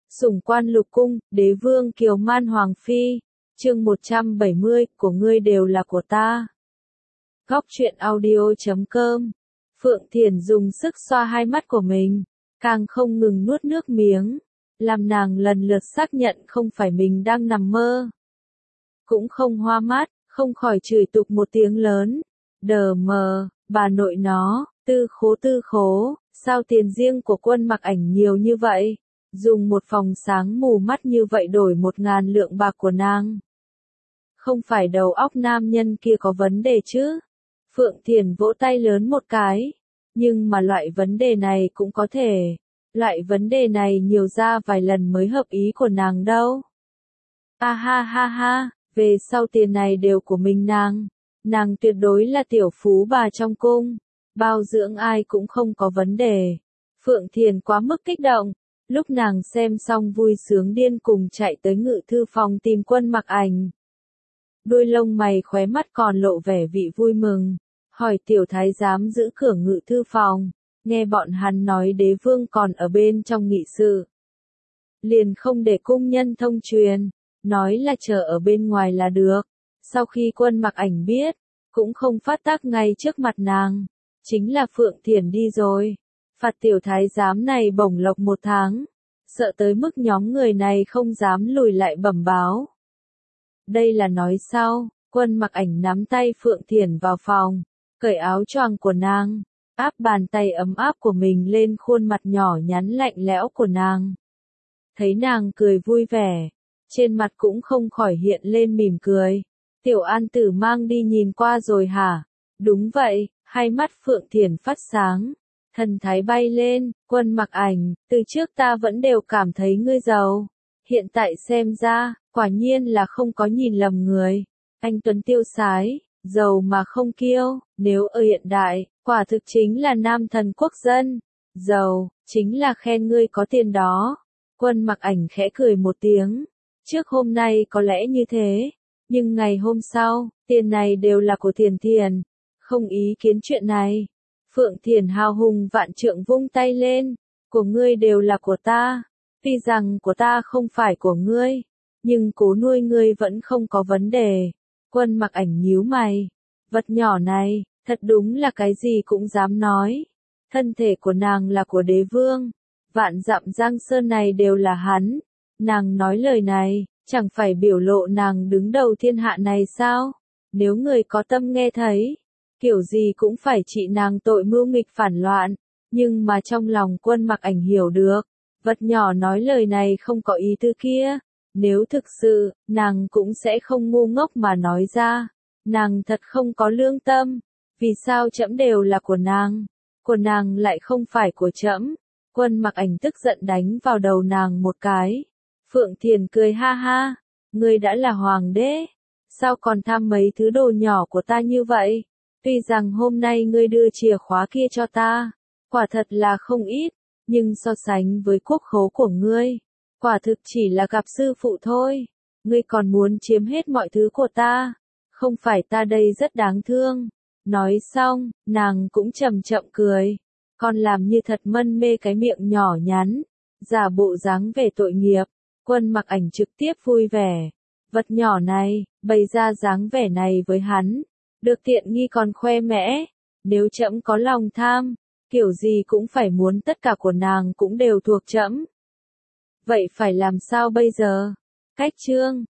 Sủng quan lục cung, đế vương kiều man hoàng phi. Chương 170, của ngươi đều là của ta. Góc truyện audio.com. Phượng Thiển dùng sức xoa hai mắt của mình, càng không ngừng nuốt nước miếng, làm nàng lần lượt xác nhận không phải mình đang nằm mơ. Cũng không hoa mắt, không khỏi chửi tục một tiếng lớn. Đờ mờ, bà nội nó, tư khố, sao tiền riêng của Quân Mặc Ảnh nhiều như vậy? Dùng một phòng sáng mù mắt như vậy đổi 1.000 lượng bạc của nàng. Không phải đầu óc nam nhân kia có vấn đề chứ? Phượng Thiển vỗ tay lớn một cái. Nhưng mà loại vấn đề này cũng có thể. Loại vấn đề này nhiều ra vài lần mới hợp ý của nàng đâu. Ha ha ha ha, về sau tiền này đều của mình nàng. Nàng tuyệt đối là tiểu phú bà trong cung. Bao dưỡng ai cũng không có vấn đề. Phượng Thiển quá mức kích động. Lúc nàng xem xong vui sướng điên cùng chạy tới ngự thư phòng tìm Quân Mặc Ảnh. Đuôi lông mày khóe mắt còn lộ vẻ vị vui mừng. Hỏi tiểu thái giám giữ cửa ngự thư phòng. Nghe bọn hắn nói đế vương còn ở bên trong nghị sự. Liền không để cung nhân thông truyền. Nói là chờ ở bên ngoài là được. Sau khi Quân Mặc Ảnh biết. Cũng không phát tác ngay trước mặt nàng. Chính là Phượng Thiển đi rồi. Phạt tiểu thái giám này bổng lộc 1 tháng. Sợ tới mức nhóm người này không dám lùi lại bẩm báo. Đây là nói sau, Quân Mặc Ảnh nắm tay Phượng Thiển vào phòng, cởi áo choàng của nàng, áp bàn tay ấm áp của mình lên khuôn mặt nhỏ nhắn lạnh lẽo của nàng. Thấy nàng cười vui vẻ, trên mặt cũng không khỏi hiện lên mỉm cười. Tiểu An Tử mang đi nhìn qua rồi hả? Đúng vậy, hai mắt Phượng Thiển phát sáng. Thần thái bay lên, Quân Mặc Ảnh, từ trước ta vẫn đều cảm thấy ngươi giàu. Hiện tại xem ra, quả nhiên là không có nhìn lầm người. Anh tuấn tiêu sái, giàu mà không kiêu, nếu ở hiện đại, quả thực chính là nam thần quốc dân. Giàu, chính là khen ngươi có tiền đó. Quân Mặc Ảnh khẽ cười một tiếng. Trước hôm nay có lẽ như thế, nhưng ngày hôm sau, tiền này đều là của Thiển. Không ý kiến chuyện này. Phượng Thiển hào hùng vạn trượng vung tay lên, của ngươi đều là của ta, tuy rằng của ta không phải của ngươi, nhưng cố nuôi ngươi vẫn không có vấn đề. Quân Mặc Ảnh nhíu mày, vật nhỏ này, thật đúng là cái gì cũng dám nói. Thân thể của nàng là của đế vương, vạn dặm giang sơn này đều là hắn. Nàng nói lời này, chẳng phải biểu lộ nàng đứng đầu thiên hạ này sao? Nếu người có tâm nghe thấy, kiểu gì cũng phải trị nàng tội mưu nghịch phản loạn, nhưng mà trong lòng Quân Mặc Ảnh hiểu được, vật nhỏ nói lời này không có ý tư kia, nếu thực sự, nàng cũng sẽ không ngu ngốc mà nói ra, nàng thật không có lương tâm, vì sao trẫm đều là của nàng lại không phải của trẫm? Quân Mặc Ảnh tức giận đánh vào đầu nàng một cái. Phượng Thiển cười ha ha, ngươi đã là hoàng đế, sao còn tham mấy thứ đồ nhỏ của ta như vậy? Tuy rằng hôm nay ngươi đưa chìa khóa kia cho ta, quả thật là không ít, nhưng so sánh với quốc khố của ngươi, quả thực chỉ là gặp sư phụ thôi. Ngươi còn muốn chiếm hết mọi thứ của ta, không phải ta đây rất đáng thương. Nói xong, nàng cũng chậm chậm cười, còn làm như thật mân mê cái miệng nhỏ nhắn, giả bộ dáng vẻ tội nghiệp. Quân Mặc Ảnh trực tiếp vui vẻ, vật nhỏ này, bày ra dáng vẻ này với hắn. Được tiện nghi còn khoe mẽ, nếu trẫm có lòng tham, kiểu gì cũng phải muốn tất cả của nàng cũng đều thuộc trẫm. Vậy phải làm sao bây giờ? Cách chương